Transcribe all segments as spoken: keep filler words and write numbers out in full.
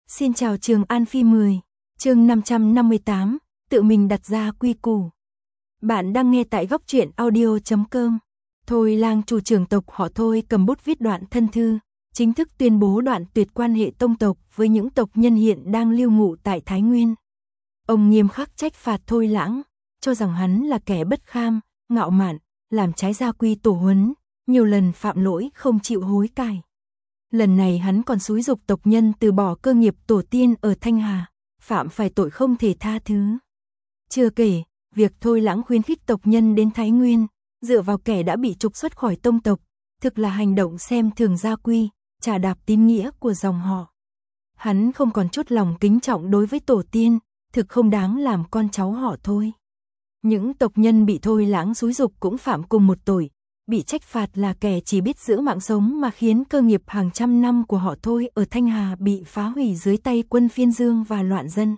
Xin chào Trường An Phi mười, chương năm trăm năm mươi tám, tự mình đặt ra quy củ. Bạn đang nghe tại góc truyện audio chấm com. Thôi Lang chủ trưởng tộc họ Thôi cầm bút viết đoạn thân thư, chính thức tuyên bố đoạn tuyệt quan hệ tông tộc với những tộc nhân hiện đang lưu ngụ tại Thái Nguyên. Ông nghiêm khắc trách phạt Thôi Lãng, cho rằng hắn là kẻ bất kham, ngạo mạn, làm trái gia quy tổ huấn, nhiều lần phạm lỗi không chịu hối cải. Lần này hắn còn xúi giục tộc nhân từ bỏ cơ nghiệp tổ tiên ở Thanh Hà, phạm phải tội không thể tha thứ. Chưa kể, việc Thôi Lãng khuyến khích tộc nhân đến Thái Nguyên, dựa vào kẻ đã bị trục xuất khỏi tông tộc, thực là hành động xem thường gia quy, trà đạp tín nghĩa của dòng họ. Hắn không còn chút lòng kính trọng đối với tổ tiên, thực không đáng làm con cháu họ Thôi. Những tộc nhân bị Thôi Lãng xúi giục cũng phạm cùng một tội, bị trách phạt là kẻ chỉ biết giữ mạng sống mà khiến cơ nghiệp hàng trăm năm của họ Thôi ở Thanh Hà bị phá hủy dưới tay quân phiên dương và loạn dân.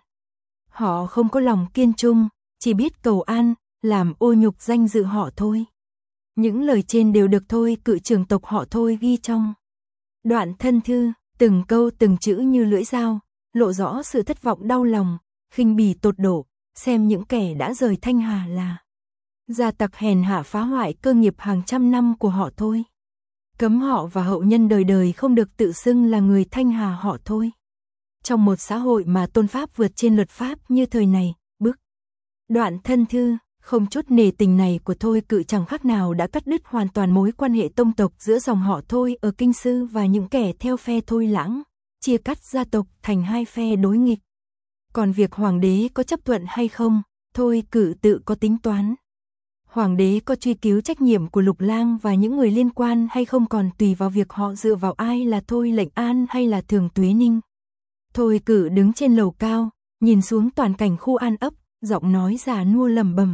Họ không có lòng kiên trung, chỉ biết cầu an, làm ô nhục danh dự họ Thôi. Những lời trên đều được Thôi cự trưởng tộc họ Thôi ghi trong đoạn thân thư, từng câu từng chữ như lưỡi dao, lộ rõ sự thất vọng đau lòng, khinh bỉ tột độ, xem những kẻ đã rời Thanh Hà là gia tặc hèn hạ phá hoại cơ nghiệp hàng trăm năm của họ Thôi. Cấm họ và hậu nhân đời đời không được tự xưng là người Thanh Hà họ Thôi. Trong một xã hội mà tôn pháp vượt trên luật pháp như thời này, bức đoạn thân thư, không chút nề tình này của Thôi cự chẳng khác nào đã cắt đứt hoàn toàn mối quan hệ tông tộc giữa dòng họ Thôi ở Kinh Sư và những kẻ theo phe Thôi Lãng, chia cắt gia tộc thành hai phe đối nghịch. Còn việc hoàng đế có chấp thuận hay không, Thôi cự tự có tính toán. Hoàng đế có truy cứu trách nhiệm của Lục Lang và những người liên quan hay không còn tùy vào việc họ dựa vào ai là Thôi Lệnh An hay là Thường Tuế Ninh. Thôi cự đứng trên lầu cao, nhìn xuống toàn cảnh khu An ấp, giọng nói già nua lẩm bẩm.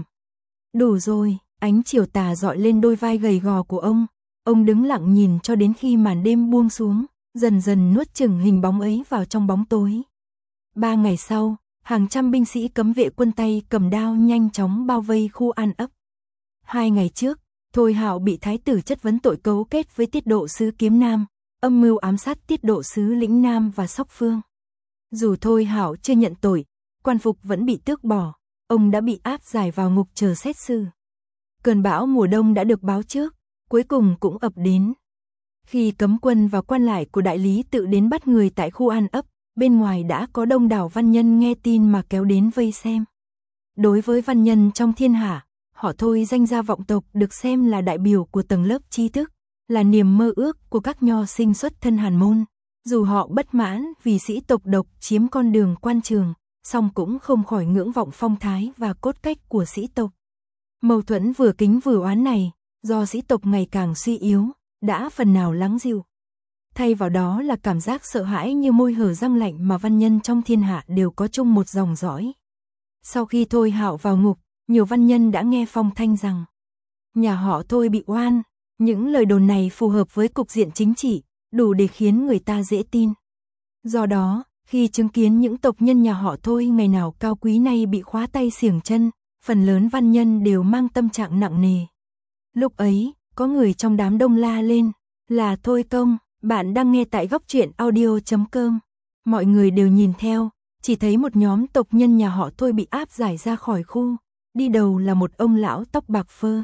Đủ rồi, ánh chiều tà dọi lên đôi vai gầy gò của ông, ông đứng lặng nhìn cho đến khi màn đêm buông xuống, dần dần nuốt chửng hình bóng ấy vào trong bóng tối. Ba ngày sau, hàng trăm binh sĩ cấm vệ quân Tây cầm đao nhanh chóng bao vây khu An ấp. Hai ngày trước, Thôi Hạo bị thái tử chất vấn tội cấu kết với tiết độ sứ Kiếm Nam, âm mưu ám sát tiết độ sứ Lĩnh Nam và Sóc Phương. Dù Thôi Hạo chưa nhận tội, quan phục vẫn bị tước bỏ, ông đã bị áp giải vào ngục chờ xét xử. Cơn bão mùa đông đã được báo trước, cuối cùng cũng ập đến. Khi cấm quân và quan lại của đại lý tự đến bắt người tại khu An ấp, bên ngoài đã có đông đảo văn nhân nghe tin mà kéo đến vây xem. Đối với văn nhân trong thiên hạ, họ Thôi danh gia vọng tộc được xem là đại biểu của tầng lớp trí thức, là niềm mơ ước của các nho sinh xuất thân hàn môn. Dù họ bất mãn vì sĩ tộc độc chiếm con đường quan trường, song cũng không khỏi ngưỡng vọng phong thái và cốt cách của sĩ tộc. Mâu thuẫn vừa kính vừa oán này, do sĩ tộc ngày càng suy yếu, đã phần nào lắng dịu. Thay vào đó là cảm giác sợ hãi như môi hở răng lạnh mà văn nhân trong thiên hạ đều có chung một dòng dõi. Sau khi Thôi Hạo vào ngục, nhiều văn nhân đã nghe phong thanh rằng nhà họ Thôi bị oan. Những lời đồn này phù hợp với cục diện chính trị, đủ để khiến người ta dễ tin. Do đó, khi chứng kiến những tộc nhân nhà họ Thôi ngày nào cao quý nay bị khóa tay xiềng chân, phần lớn văn nhân đều mang tâm trạng nặng nề. Lúc ấy, có người trong đám đông la lên, là Thôi Công. Bạn đang nghe tại góc truyện audio chấm com. Mọi người đều nhìn theo, chỉ thấy một nhóm tộc nhân nhà họ Thôi bị áp giải ra khỏi khu, đi đầu là một ông lão tóc bạc phơ.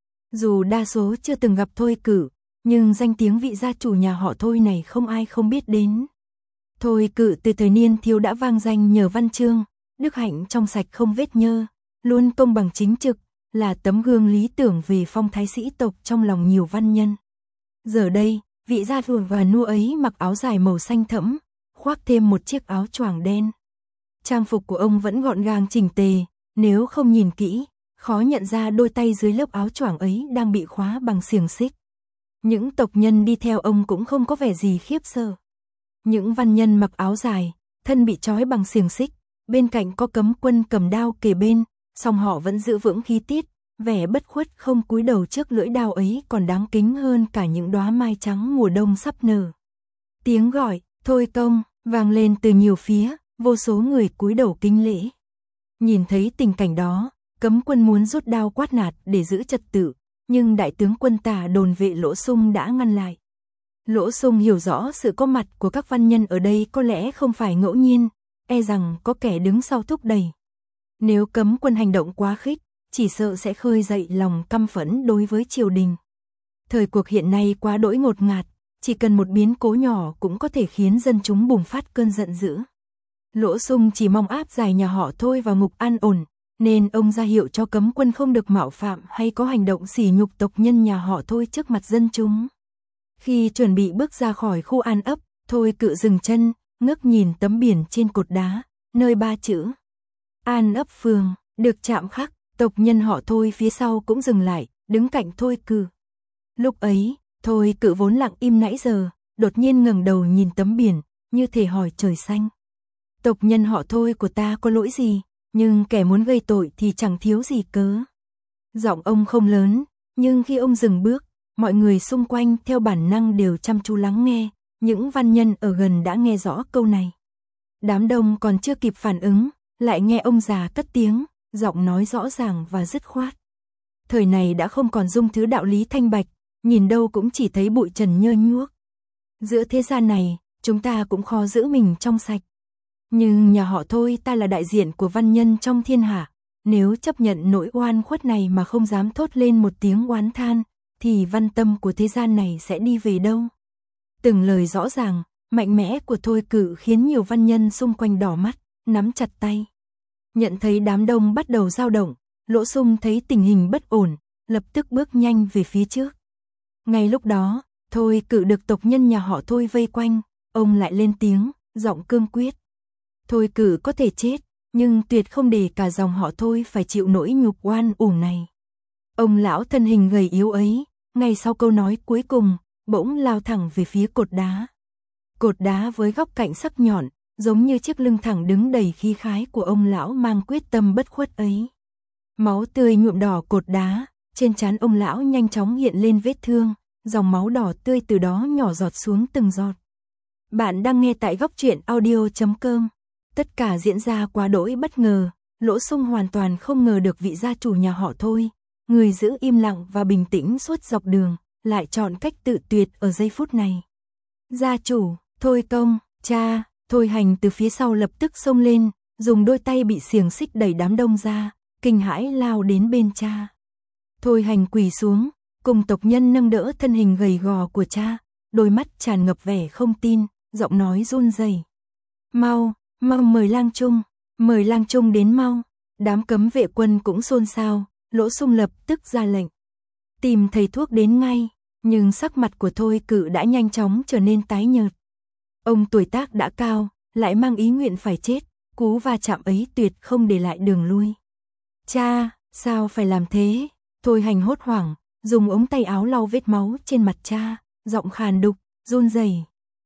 Dù đa số chưa từng gặp Thôi Cự, nhưng danh tiếng vị gia chủ nhà họ Thôi này không ai không biết đến. Thôi Cự từ thời niên thiếu đã vang danh nhờ văn chương, đức hạnh trong sạch không vết nhơ, luôn công bằng chính trực, là tấm gương lý tưởng về phong thái sĩ tộc trong lòng nhiều văn nhân. Giờ đây, vị gia chủ và nua ấy mặc áo dài màu xanh thẫm, khoác thêm một chiếc áo choàng đen. Trang phục của ông vẫn gọn gàng chỉnh tề, nếu không nhìn kỹ, khó nhận ra đôi tay dưới lớp áo choàng ấy đang bị khóa bằng xiềng xích. Những tộc nhân đi theo ông cũng không có vẻ gì khiếp sợ. Những văn nhân mặc áo dài, thân bị trói bằng xiềng xích, bên cạnh có cấm quân cầm đao kề bên, song họ vẫn giữ vững khí tiết, vẻ bất khuất không cúi đầu trước lưỡi đao ấy còn đáng kính hơn cả những đóa mai trắng mùa đông sắp nở. Tiếng gọi, Thôi Công, vang lên từ nhiều phía, vô số người cúi đầu kính lễ. Nhìn thấy tình cảnh đó, cấm quân muốn rút đao quát nạt để giữ trật tự, nhưng đại tướng quân Tả Đồn Vệ Lỗ Sung đã ngăn lại. Lỗ Sung hiểu rõ sự có mặt của các văn nhân ở đây có lẽ không phải ngẫu nhiên, e rằng có kẻ đứng sau thúc đẩy. Nếu cấm quân hành động quá khích, chỉ sợ sẽ khơi dậy lòng căm phẫn đối với triều đình. Thời cuộc hiện nay quá đỗi ngột ngạt, chỉ cần một biến cố nhỏ cũng có thể khiến dân chúng bùng phát cơn giận dữ. Lỗ Sung chỉ mong áp giải nhà họ Thôi vào ngục an ổn, nên ông ra hiệu cho cấm quân không được mạo phạm hay có hành động sỉ nhục tộc nhân nhà họ Thôi trước mặt dân chúng. Khi chuẩn bị bước ra khỏi khu An ấp, Thôi Cự dừng chân, ngước nhìn tấm biển trên cột đá, nơi ba chữ An ấp phường được chạm khắc. Tộc nhân họ Thôi phía sau cũng dừng lại, đứng cạnh Thôi Cự. Lúc ấy, Thôi Cự vốn lặng im nãy giờ, đột nhiên ngẩng đầu nhìn tấm biển, như thể hỏi trời xanh. Tộc nhân họ Thôi của ta có lỗi gì, nhưng kẻ muốn gây tội thì chẳng thiếu gì cớ. Giọng ông không lớn, nhưng khi ông dừng bước, mọi người xung quanh theo bản năng đều chăm chú lắng nghe, những văn nhân ở gần đã nghe rõ câu này. Đám đông còn chưa kịp phản ứng, lại nghe ông già cất tiếng, giọng nói rõ ràng và dứt khoát. Thời này đã không còn dung thứ đạo lý thanh bạch, nhìn đâu cũng chỉ thấy bụi trần nhơ nhuốc. Giữa thế gian này, chúng ta cũng khó giữ mình trong sạch. Nhưng nhà họ Thôi ta là đại diện của văn nhân trong thiên hạ, nếu chấp nhận nỗi oan khuất này mà không dám thốt lên một tiếng oán than, thì văn tâm của thế gian này sẽ đi về đâu? Từng lời rõ ràng, mạnh mẽ của Thôi Cự khiến nhiều văn nhân xung quanh đỏ mắt, nắm chặt tay. Nhận thấy đám đông bắt đầu dao động, Lỗ Sung thấy tình hình bất ổn, lập tức bước nhanh về phía trước. Ngay lúc đó, Thôi Cự được tộc nhân nhà họ Thôi vây quanh, ông lại lên tiếng, giọng cương quyết. Thôi Cự có thể chết, nhưng tuyệt không để cả dòng họ Thôi phải chịu nỗi nhục oan uổng này. Ông lão thân hình gầy yếu ấy, ngay sau câu nói cuối cùng, bỗng lao thẳng về phía cột đá. Cột đá với góc cạnh sắc nhọn, giống như chiếc lưng thẳng đứng đầy khí khái của ông lão mang quyết tâm bất khuất ấy. Máu tươi nhuộm đỏ cột đá, trên trán ông lão nhanh chóng hiện lên vết thương, dòng máu đỏ tươi từ đó nhỏ giọt xuống từng giọt. Bạn đang nghe tại góc truyện audio chấm com. Tất cả diễn ra quá đỗi bất ngờ, Lỗ Sung hoàn toàn không ngờ được vị gia chủ nhà họ Thôi, người giữ im lặng và bình tĩnh suốt dọc đường, lại chọn cách tự tuyệt ở giây phút này. Gia chủ, Thôi Công, cha, Thôi Hành từ phía sau lập tức xông lên, dùng đôi tay bị xiềng xích đẩy đám đông ra, kinh hãi lao đến bên cha. Thôi Hành quỳ xuống, cùng tộc nhân nâng đỡ thân hình gầy gò của cha, đôi mắt tràn ngập vẻ không tin, giọng nói run rẩy. Mau, mau mời lang trung, mời lang trung đến mau. Đám cấm vệ quân cũng xôn xao, Lỗ Sung lập tức ra lệnh. Tìm thầy thuốc đến ngay, nhưng sắc mặt của Thôi Cự đã nhanh chóng trở nên tái nhợt. Ông tuổi tác đã cao, lại mang ý nguyện phải chết, cú va chạm ấy tuyệt không để lại đường lui. Cha, sao phải làm thế? Thôi Hành hốt hoảng, dùng ống tay áo lau vết máu trên mặt cha, giọng khàn đục, run rẩy.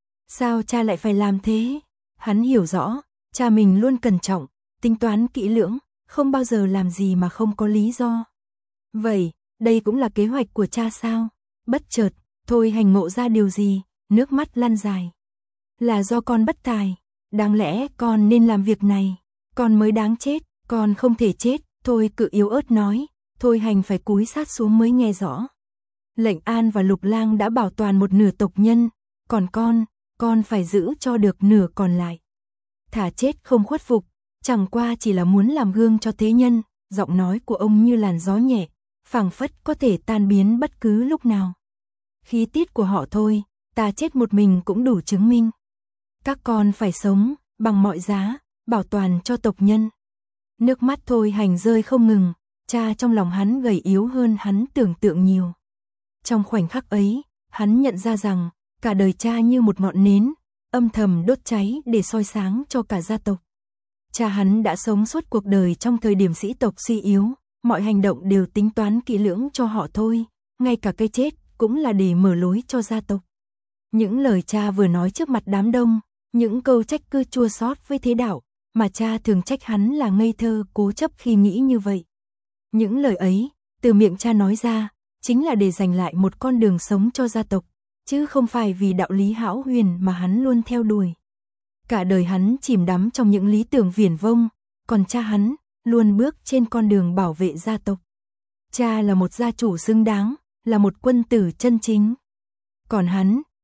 Sao cha lại phải làm thế? Hắn hiểu rõ, cha mình luôn cẩn trọng, tính toán kỹ lưỡng, không bao giờ làm gì mà không có lý do. Vậy, đây cũng là kế hoạch của cha sao? Bất chợt, Thôi Hành ngộ ra điều gì, nước mắt lăn dài. Là do con bất tài, đáng lẽ con nên làm việc này, con mới đáng chết, con không thể chết. Thôi Cự yếu ớt nói, Thôi Hành phải cúi sát xuống mới nghe rõ. Lệnh An và Lục Lang đã bảo toàn một nửa tộc nhân, còn con, con phải giữ cho được nửa còn lại. Thả chết không khuất phục, chẳng qua chỉ là muốn làm gương cho thế nhân. Giọng nói của ông như làn gió nhẹ, phảng phất có thể tan biến bất cứ lúc nào. Khí tiết của họ Thôi, ta chết một mình cũng đủ chứng minh. Các con phải sống, bằng mọi giá, bảo toàn cho tộc nhân. Nước mắt Thôi Hành rơi không ngừng, cha trong lòng hắn gầy yếu hơn hắn tưởng tượng nhiều. Trong khoảnh khắc ấy, hắn nhận ra rằng, cả đời cha như một ngọn nến, âm thầm đốt cháy để soi sáng cho cả gia tộc. Cha hắn đã sống suốt cuộc đời trong thời điểm sĩ tộc suy yếu, mọi hành động đều tính toán kỹ lưỡng cho họ Thôi, ngay cả cái chết cũng là để mở lối cho gia tộc. Những lời cha vừa nói trước mặt đám đông, những câu trách cứ chua xót với thế đạo, mà cha thường trách hắn là ngây thơ cố chấp khi nghĩ như vậy. Những lời ấy, từ miệng cha nói ra, chính là để giành lại một con đường sống cho gia tộc, chứ không phải vì đạo lý hão huyền mà hắn luôn theo đuổi. Cả đời hắn chìm đắm trong những lý tưởng viển vông, còn cha hắn luôn bước trên con đường bảo vệ gia tộc. Cha là một gia chủ xứng đáng, là một quân tử chân chính. Còn hắn,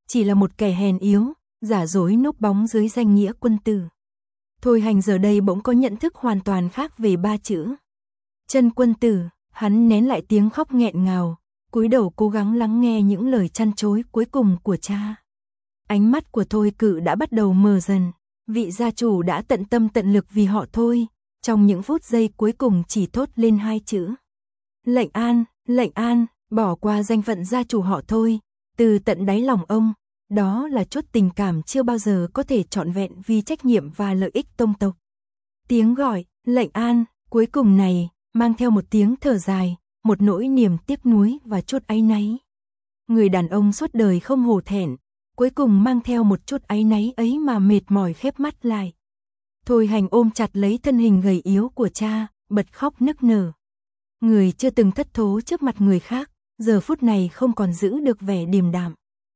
chỉ là một kẻ hèn yếu, giả dối núp bóng dưới danh nghĩa quân tử. Thôi Hành giờ đây bỗng có nhận thức hoàn toàn khác về ba chữ chân quân tử, hắn nén lại tiếng khóc nghẹn ngào, cúi đầu cố gắng lắng nghe những lời trăn trối cuối cùng của cha. Ánh mắt của Thôi Cự đã bắt đầu mờ dần, vị gia chủ đã tận tâm tận lực vì họ Thôi, trong những phút giây cuối cùng chỉ thốt lên hai chữ. Lệnh an, lệnh an, bỏ qua danh phận gia chủ họ Thôi, từ tận đáy lòng ông, đó là chút tình cảm chưa bao giờ có thể trọn vẹn vì trách nhiệm và lợi ích tông tộc. Tiếng gọi, lệnh an, cuối cùng này, mang theo một tiếng thở dài, một nỗi niềm tiếc nuối và chút áy náy. Người đàn ông suốt đời không hổ thẹn, cuối cùng mang theo một chút áy náy ấy mà mệt mỏi khép mắt lại. Thôi Hành ôm chặt lấy thân hình gầy yếu của cha, bật khóc nức nở. Người chưa từng thất thố trước mặt người khác, giờ phút này không còn giữ được vẻ điềm đạm.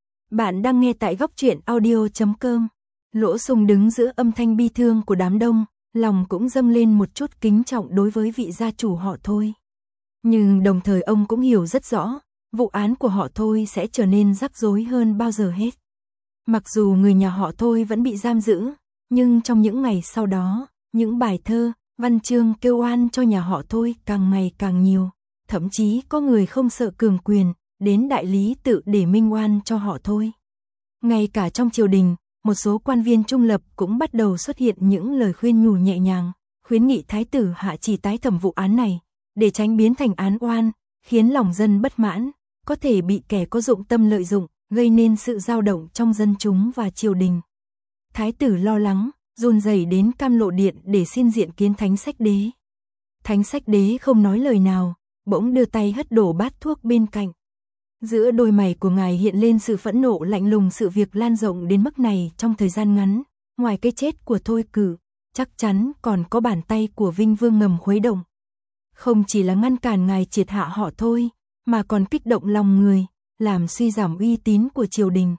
Bạn đang nghe tại góc truyện audio chấm com. Lỗ Sùng đứng giữa âm thanh bi thương của đám đông, lòng cũng dâng lên một chút kính trọng đối với vị gia chủ họ Thôi. Nhưng đồng thời ông cũng hiểu rất rõ, vụ án của họ Thôi sẽ trở nên rắc rối hơn bao giờ hết. Mặc dù người nhà họ Thôi vẫn bị giam giữ, nhưng trong những ngày sau đó, những bài thơ, văn chương kêu oan cho nhà họ Thôi càng ngày càng nhiều, thậm chí có người không sợ cường quyền, đến đại lý tự để minh oan cho họ Thôi. Ngay cả trong triều đình, một số quan viên trung lập cũng bắt đầu xuất hiện những lời khuyên nhủ nhẹ nhàng, khuyến nghị thái tử hạ chỉ tái thẩm vụ án này, để tránh biến thành án oan, khiến lòng dân bất mãn, có thể bị kẻ có dụng tâm lợi dụng, gây nên sự dao động trong dân chúng và triều đình. Thái tử lo lắng, run rẩy đến Cam Lộ Điện để xin diện kiến Thánh Sách Đế. Thánh Sách Đế không nói lời nào, bỗng đưa tay hất đổ bát thuốc bên cạnh. Giữa đôi mày của ngài hiện lên sự phẫn nộ lạnh lùng, sự việc lan rộng đến mức này trong thời gian ngắn, ngoài cái chết của Thôi Cự, chắc chắn còn có bàn tay của Vinh Vương ngầm khuấy động. Không chỉ là ngăn cản ngài triệt hạ họ Thôi, mà còn kích động lòng người, làm suy giảm uy tín của triều đình.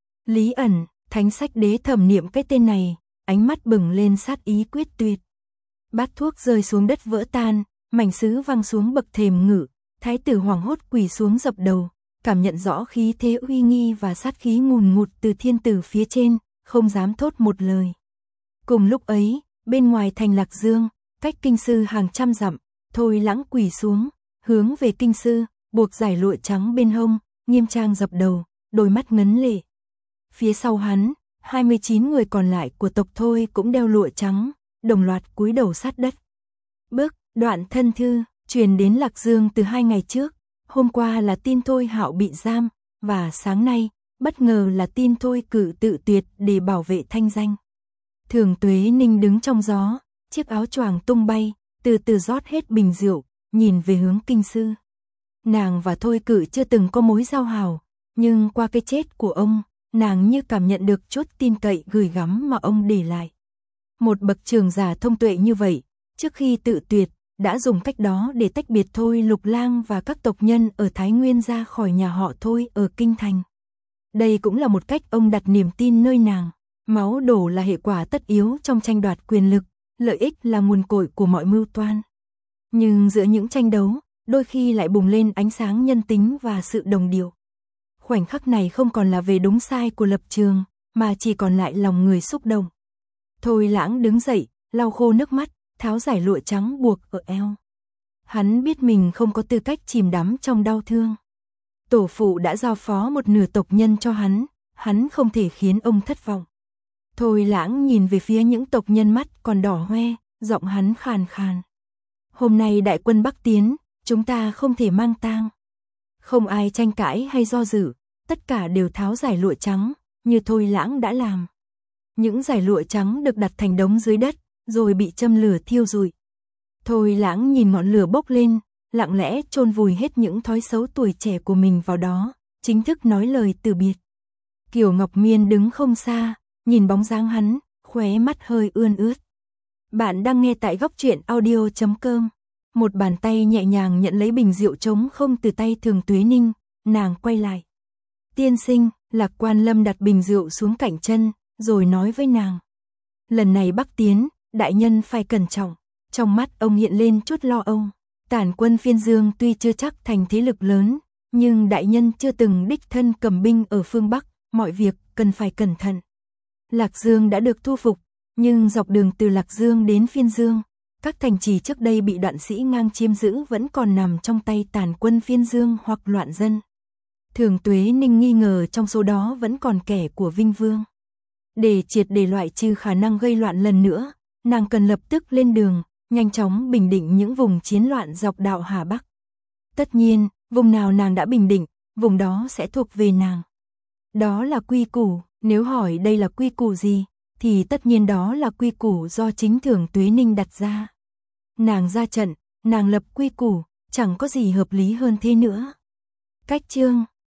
Lý Ẩn, Thánh Sách Đế thẩm niệm cái tên này, ánh mắt bừng lên sát ý quyết tuyệt. Bát thuốc rơi xuống đất vỡ tan, mảnh sứ văng xuống bậc thềm ngự, thái tử hoảng hốt quỳ xuống dập đầu, cảm nhận rõ khí thế uy nghi và sát khí ngùn ngụt từ thiên tử phía trên, không dám thốt một lời. Cùng lúc ấy, bên ngoài thành Lạc Dương, cách kinh sư hàng trăm dặm, Thôi Lãng quỳ xuống, hướng về kinh sư, buộc dải lụa trắng bên hông, nghiêm trang dập đầu, đôi mắt ngấn lệ. Phía sau hắn, hai mươi chín người còn lại của tộc Thôi cũng đeo lụa trắng, đồng loạt cúi đầu sát đất. Bước, đoạn thân thư, truyền đến Lạc Dương từ hai ngày trước. Hôm qua là tin Thôi Hạo bị giam, và sáng nay, bất ngờ là tin Thôi Cự tự tuyệt để bảo vệ thanh danh. Thường Tuế Ninh đứng trong gió, chiếc áo choàng tung bay, từ từ rót hết bình rượu, nhìn về hướng kinh sư. Nàng và Thôi Cự chưa từng có mối giao hảo, nhưng qua cái chết của ông, nàng như cảm nhận được chút tin cậy gửi gắm mà ông để lại. Một bậc trưởng giả thông tuệ như vậy, trước khi tự tuyệt, đã dùng cách đó để tách biệt Thôi Lục Lang và các tộc nhân ở Thái Nguyên ra khỏi nhà họ Thôi ở Kinh Thành. Đây cũng là một cách ông đặt niềm tin nơi nàng. Máu đổ là hệ quả tất yếu trong tranh đoạt quyền lực, lợi ích là nguồn cội của mọi mưu toan. Nhưng giữa những tranh đấu, đôi khi lại bùng lên ánh sáng nhân tính và sự đồng điệu. Khoảnh khắc này không còn là về đúng sai của lập trường, mà chỉ còn lại lòng người xúc động. Thôi Lãng đứng dậy, lau khô nước mắt, tháo giải lụa trắng buộc ở eo. Hắn biết mình không có tư cách chìm đắm trong đau thương. Tổ phụ đã giao phó một nửa tộc nhân cho hắn, hắn không thể khiến ông thất vọng. Thôi Lãng nhìn về phía những tộc nhân, mắt còn đỏ hoe, giọng hắn khàn khàn. Hôm nay đại quân Bắc tiến, chúng ta không thể mang tang. Không ai tranh cãi hay do dự, tất cả đều tháo giải lụa trắng, như Thôi Lãng đã làm. Những giải lụa trắng được đặt thành đống dưới đất, rồi bị châm lửa thiêu rụi. Thôi Lãng nhìn ngọn lửa bốc lên, lặng lẽ chôn vùi hết những thói xấu tuổi trẻ của mình vào đó, chính thức nói lời từ biệt. Kiều Ngọc Miên đứng không xa, nhìn bóng dáng hắn, khóe mắt hơi ươn ướt. Bạn đang nghe tại góc truyện audio chấm com. Một bàn tay nhẹ nhàng nhận lấy bình rượu trống không từ tay Thường Tuế Ninh, nàng quay lại. Tiên sinh, Lạc Quan Lâm đặt bình rượu xuống cạnh chân, rồi nói với nàng. Lần này Bắc tiến, đại nhân phải cẩn trọng. Trong mắt ông hiện lên chút lo âu. Tản quân phiên dương tuy chưa chắc thành thế lực lớn, nhưng đại nhân chưa từng đích thân cầm binh ở phương Bắc, mọi việc cần phải cẩn thận. Lạc Dương đã được thu phục, nhưng dọc đường từ Lạc Dương đến Phiên Dương, các thành trì trước đây bị Đoạn Sĩ Ngang chiếm giữ vẫn còn nằm trong tay tàn quân Phiên Dương hoặc loạn dân. Thường Tuế Ninh nghi ngờ trong số đó vẫn còn kẻ của Vinh Vương. Để triệt để loại trừ khả năng gây loạn lần nữa, nàng cần lập tức lên đường, nhanh chóng bình định những vùng chiến loạn dọc đạo Hà Bắc. Tất nhiên, vùng nào nàng đã bình định, vùng đó sẽ thuộc về nàng. Đó là quy củ, nếu hỏi đây là quy củ gì, thì tất nhiên đó là quy củ do chính Thường Tuế Ninh đặt ra. Nàng ra trận, nàng lập quy củ, chẳng có gì hợp lý hơn thế nữa. Cách chương